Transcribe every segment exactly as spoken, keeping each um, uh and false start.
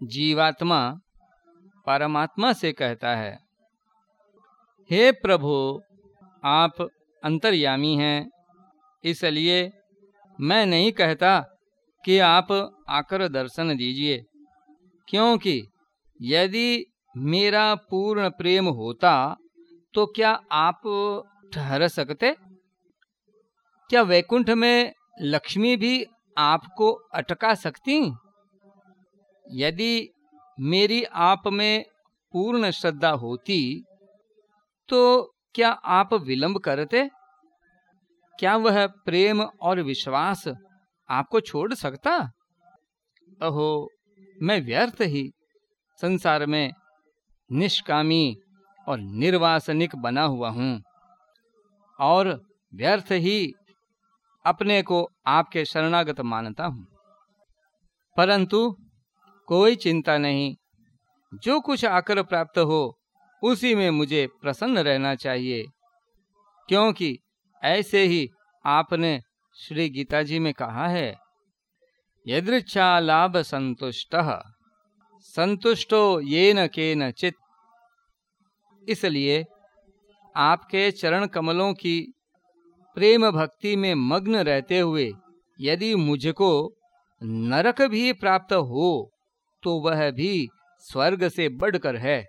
जीवात्मा परमात्मा से कहता है, हे प्रभु, आप अंतर्यामी हैं, इसलिए मैं नहीं कहता कि आप आकर दर्शन दीजिए, क्योंकि यदि मेरा पूर्ण प्रेम होता तो क्या आप ठहर सकते? क्या वैकुंठ में लक्ष्मी भी आपको अटका सकती? यदि मेरी आप में पूर्ण श्रद्धा होती तो क्या आप विलंब करते? क्या वह प्रेम और विश्वास आपको छोड़ सकता? अहो, मैं व्यर्थ ही संसार में निष्कामी और निर्वासनिक बना हुआ हूँ, और व्यर्थ ही अपने को आपके शरणागत मानता हूँ। परंतु कोई चिंता नहीं, जो कुछ आकर प्राप्त हो उसी में मुझे प्रसन्न रहना चाहिए, क्योंकि ऐसे ही आपने श्री गीता जी में कहा है, यदृच्छा लाभ संतुष्टः संतुष्टो येन केनचित्। इसलिए आपके चरण कमलों की प्रेम भक्ति में मग्न रहते हुए यदि मुझको नरक भी प्राप्त हो तो वह भी स्वर्ग से बढ़कर है।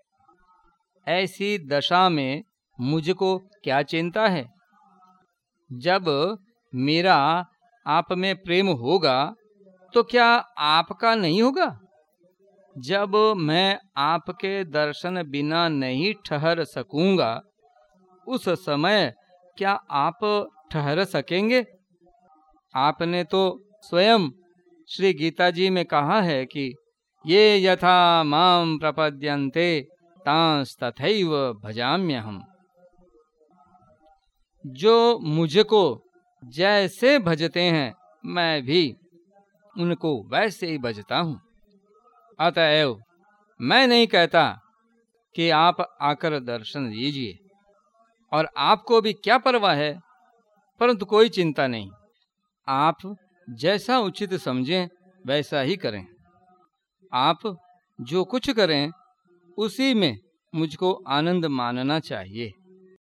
ऐसी दशा में मुझको क्या चिंता है? जब मेरा आप में प्रेम होगा तो क्या आपका नहीं होगा? जब मैं आपके दर्शन बिना नहीं ठहर सकूंगा, उस समय क्या आप ठहर सकेंगे? आपने तो स्वयं श्री गीता जी में कहा है कि ये यथा मां प्रपद्यन्ते तांस तथैव भजाम्यहम्। जो मुझको जैसे भजते हैं मैं भी उनको वैसे ही भजता हूँ। अतएव मैं नहीं कहता कि आप आकर दर्शन दीजिए, और आपको भी क्या परवाह है, परंतु कोई चिंता नहीं, आप जैसा उचित समझें वैसा ही करें। आप जो कुछ करें उसी में मुझको आनंद मानना चाहिए।